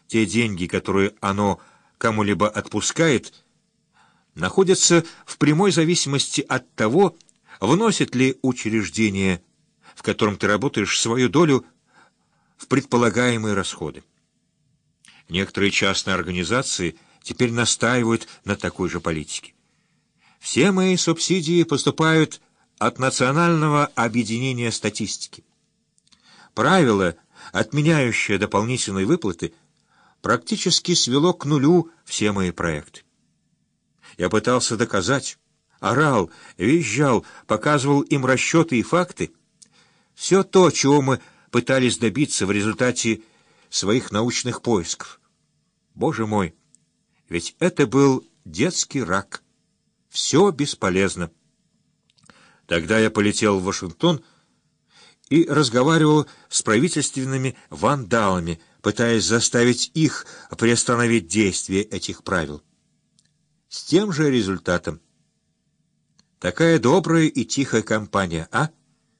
те деньги, которые оно кому-либо отпускает, находятся в прямой зависимости от того, вносит ли учреждение, в котором ты работаешь, свою долю в предполагаемые расходы. Некоторые частные организации теперь настаивают на такой же политике. Все мои субсидии поступают от Национального объединения статистики. Правило, отменяющее дополнительные выплаты, практически свело к нулю все мои проекты. Я пытался доказать, орал, визжал, показывал им расчеты и факты. Все то, чего мы пытались добиться в результате своих научных поисков. Боже мой, ведь это был детский рак. Все бесполезно. Тогда я полетел в Вашингтон и разговаривал с правительственными вандалами, пытаясь заставить их приостановить действие этих правил. С тем же результатом. Такая добрая и тихая компания, а?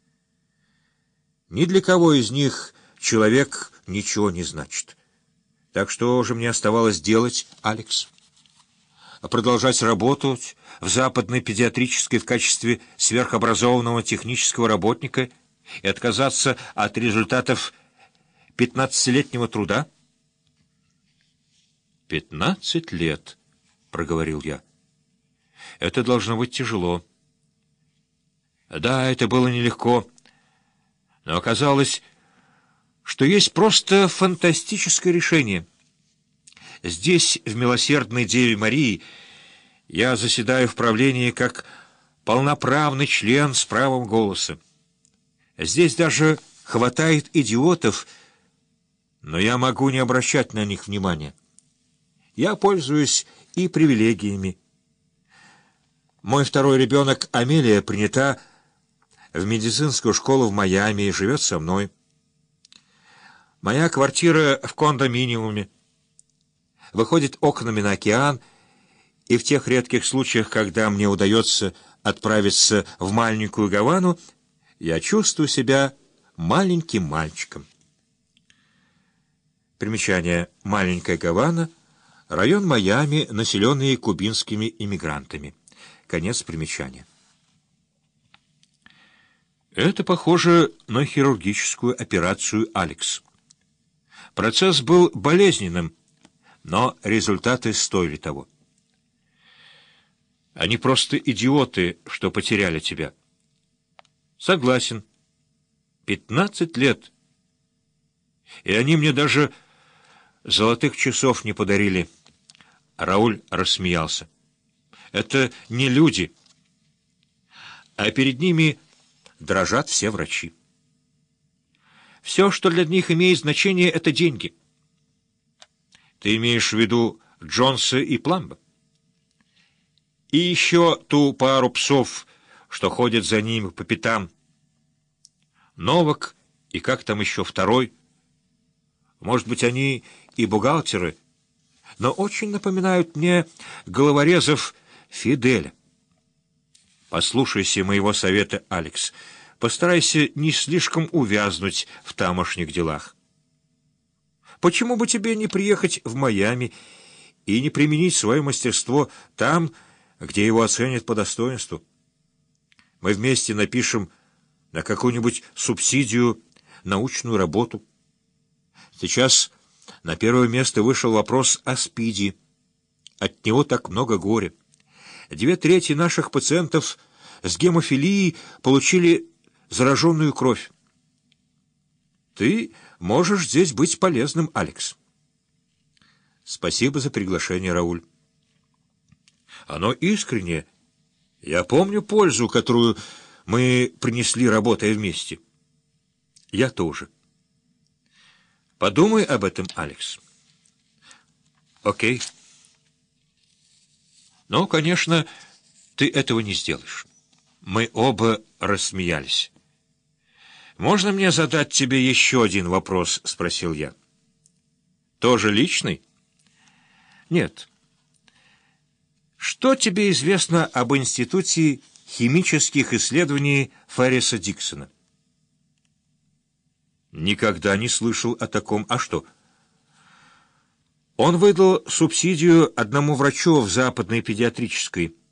Ни для кого из них человек ничего не значит. Так что же мне оставалось делать, Алекс? Продолжать работать в западной педиатрической в качестве сверхобразованного технического работника и отказаться от результатов 15-летнего труда? 15 лет, проговорил я. Это должно быть тяжело. Да, это было нелегко, но оказалось, что есть просто фантастическое решение. Здесь, в Милосердной Деве Марии, я заседаю в правлении как полноправный член с правом голоса. Здесь даже хватает идиотов, но я могу не обращать на них внимания. Я пользуюсь и привилегиями. Мой второй ребенок, Амелия, принята в медицинскую школу в Майами и живет со мной. Моя квартира в кондоминиуме выходит окнами на океан, и в тех редких случаях, когда мне удается отправиться в маленькую Гавану, я чувствую себя маленьким мальчиком. Примечание. Маленькая Гавана — район Майами, населенный кубинскими иммигрантами. Конец примечания. Это похоже на хирургическую операцию, Алекс. Процесс был болезненным, но результаты стоили того. Они просто идиоты, что потеряли тебя. Согласен. 15 лет. И они мне даже золотых часов не подарили. Рауль рассмеялся. Это не люди. А перед ними дрожат все врачи. Все, что для них имеет значение, — это деньги. Ты имеешь в виду Джонса и Пламба? И еще ту пару псов, что ходят за ними по пятам. Новак и как там еще второй. Может быть, они и бухгалтеры, но очень напоминают мне головорезов Фиделя. Послушайся моего совета, Алекс. Постарайся не слишком увязнуть в тамошних делах. Почему бы тебе не приехать в Майами и не применить свое мастерство там, где его оценят по достоинству? Мы вместе напишем на какую-нибудь субсидию научную работу. Сейчас на первое место вышел вопрос о СПИДе. От него так много горя. 2/3 наших пациентов с гемофилией получили зараженную кровь. Ты можешь здесь быть полезным, Алекс. Спасибо за приглашение, Рауль. Оно искреннее. Я помню пользу, которую мы принесли, работая вместе. Я тоже. Подумай об этом, Алекс. Окей. Но, конечно, ты этого не сделаешь. Мы оба рассмеялись. «Можно мне задать тебе еще один вопрос?» — спросил я. «Тоже личный?» «Нет». «Что тебе известно об Институте химических исследований Ферриса Диксона?» «Никогда не слышал о таком. А что?» Он выдал субсидию одному врачу в западной педиатрической.